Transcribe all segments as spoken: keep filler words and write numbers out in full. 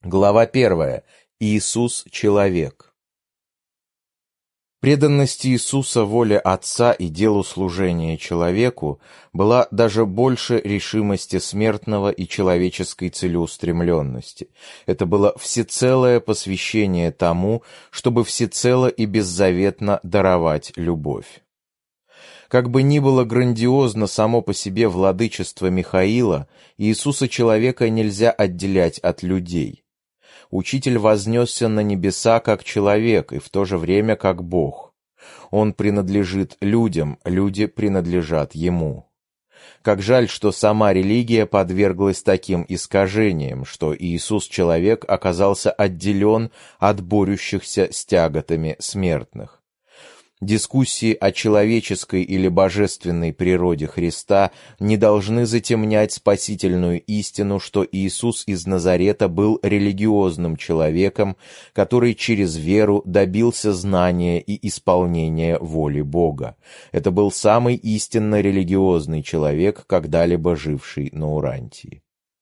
Глава первая. Иисус – человек. Преданность Иисуса воле Отца и делу служения человеку была даже больше решимости смертного и человеческой целеустремленности. Это было всецелое посвящение тому, чтобы всецело и беззаветно даровать любовь. Как бы ни было грандиозно само по себе владычество Михаила, Иисуса человека нельзя отделять от людей. Учитель вознесся на небеса как человек и в то же время как Бог. Он принадлежит людям, люди принадлежат Ему. Как жаль, что сама религия подверглась таким искажениям, что Иисус-человек оказался отделен от борющихся с тяготами смертных. Дискуссии о человеческой или божественной природе Христа не должны затемнять спасительную истину, что Иисус из Назарета был религиозным человеком, который через веру добился знания и исполнения воли Бога. Это был самый истинно религиозный человек, когда-либо живший на Урантии.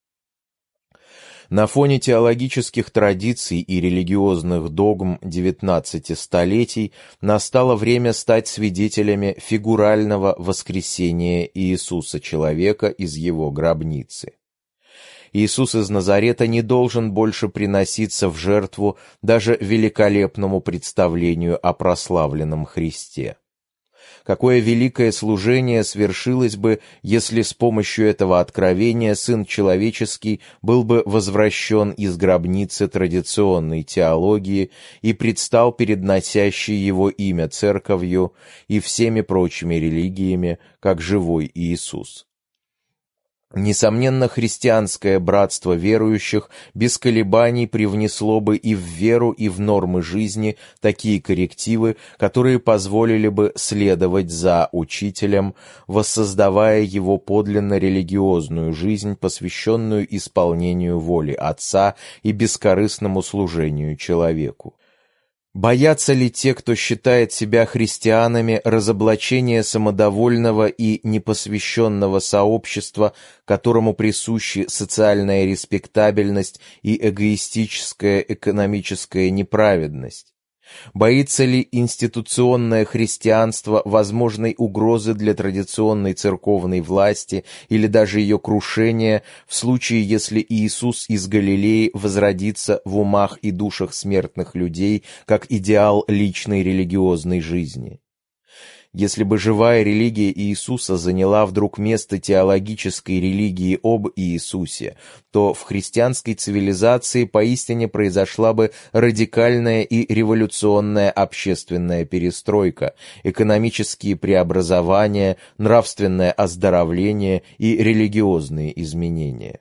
На фоне теологических традиций и религиозных догм девятнадцати столетий настало время стать свидетелями фигурального воскресения Иисуса человека из его гробницы. Иисус из Назарета не должен больше приноситься в жертву даже великолепному представлению о прославленном Христе. Какое великое служение свершилось бы, если с помощью этого откровения Сын Человеческий был бы возвращен из гробницы традиционной теологии и предстал перед носящей его имя церковью и всеми прочими религиями, как живой Иисус. Несомненно, христианское братство верующих без колебаний привнесло бы и в веру, и в нормы жизни такие коррективы, которые позволили бы следовать за учителем, воссоздавая его подлинно религиозную жизнь, посвященную исполнению воли Отца и бескорыстному служению человеку. Боятся ли те, кто считает себя христианами, разоблачения самодовольного и непосвященного сообщества, которому присущи социальная респектабельность и эгоистическая экономическая неправедность? Боится ли институционное христианство возможной угрозы для традиционной церковной власти или даже ее крушения в случае, если Иисус из Галилеи возродится в умах и душах смертных людей как идеал личной религиозной жизни? Если бы живая религия Иисуса заняла вдруг место теологической религии об Иисусе, то в христианской цивилизации поистине произошла бы радикальная и революционная общественная перестройка, экономические преобразования, нравственное оздоровление и религиозные изменения.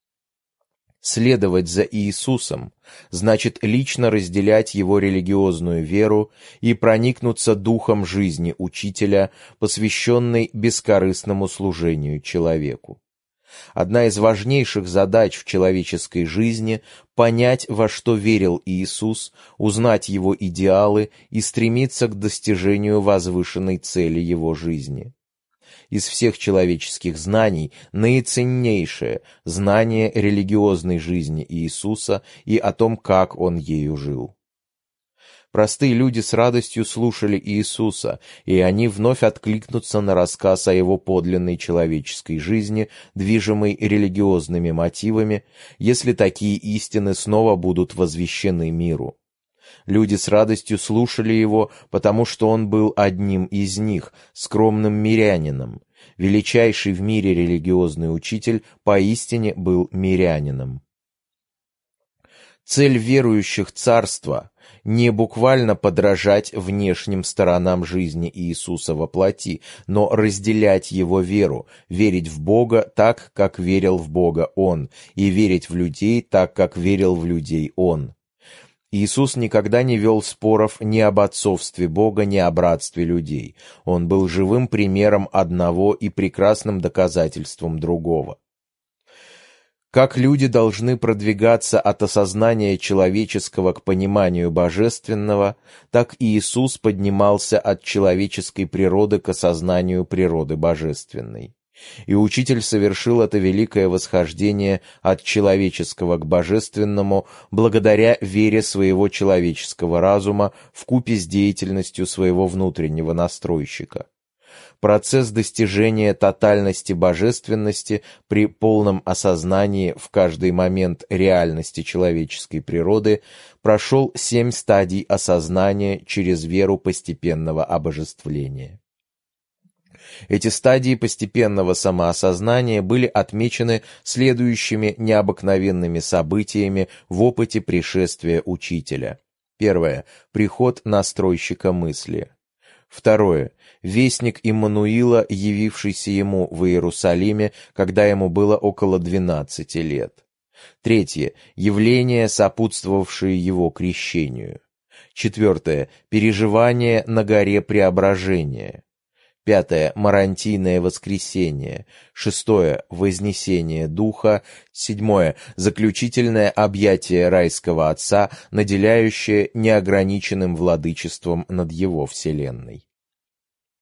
Следовать за Иисусом значит лично разделять его религиозную веру и проникнуться духом жизни учителя, посвященной бескорыстному служению человеку. Одна из важнейших задач в человеческой жизни — понять, во что верил Иисус, узнать его идеалы и стремиться к достижению возвышенной цели его жизни. Из всех человеческих знаний наиценнейшее — знание религиозной жизни Иисуса и о том, как Он ею жил. Простые люди с радостью слушали Иисуса, и они вновь откликнутся на рассказ о Его подлинной человеческой жизни, движимой религиозными мотивами, если такие истины снова будут возвещены миру. Люди с радостью слушали его, потому что он был одним из них, скромным мирянином. Величайший в мире религиозный учитель поистине был мирянином. Цель верующих царства — не буквально подражать внешним сторонам жизни Иисуса во плоти, но разделять его веру, верить в Бога так, как верил в Бога Он, и верить в людей так, как верил в людей Он. Иисус никогда не вел споров ни об отцовстве Бога, ни о братстве людей. Он был живым примером одного и прекрасным доказательством другого. Как люди должны продвигаться от осознания человеческого к пониманию божественного, так и Иисус поднимался от человеческой природы к осознанию природы божественной. И Учитель совершил это великое восхождение от человеческого к божественному благодаря вере своего человеческого разума вкупе с деятельностью своего внутреннего настройщика. Процесс достижения тотальности божественности при полном осознании в каждый момент реальности человеческой природы прошел семь стадий осознания через веру постепенного обожествления. Эти стадии постепенного самоосознания были отмечены следующими необыкновенными событиями в опыте пришествия Учителя. Первое. Приход настройщика мысли. Второе. Вестник Иммануила, явившийся ему в Иерусалиме, когда ему было около двенадцати лет. Третье. Явления, сопутствовавшие его крещению. Четвертое. Переживание на горе Преображения. Пятое. Марантийное воскресение. Шестое. Вознесение духа. Седьмое. Заключительное объятие райского Отца, наделяющее неограниченным владычеством над его вселенной.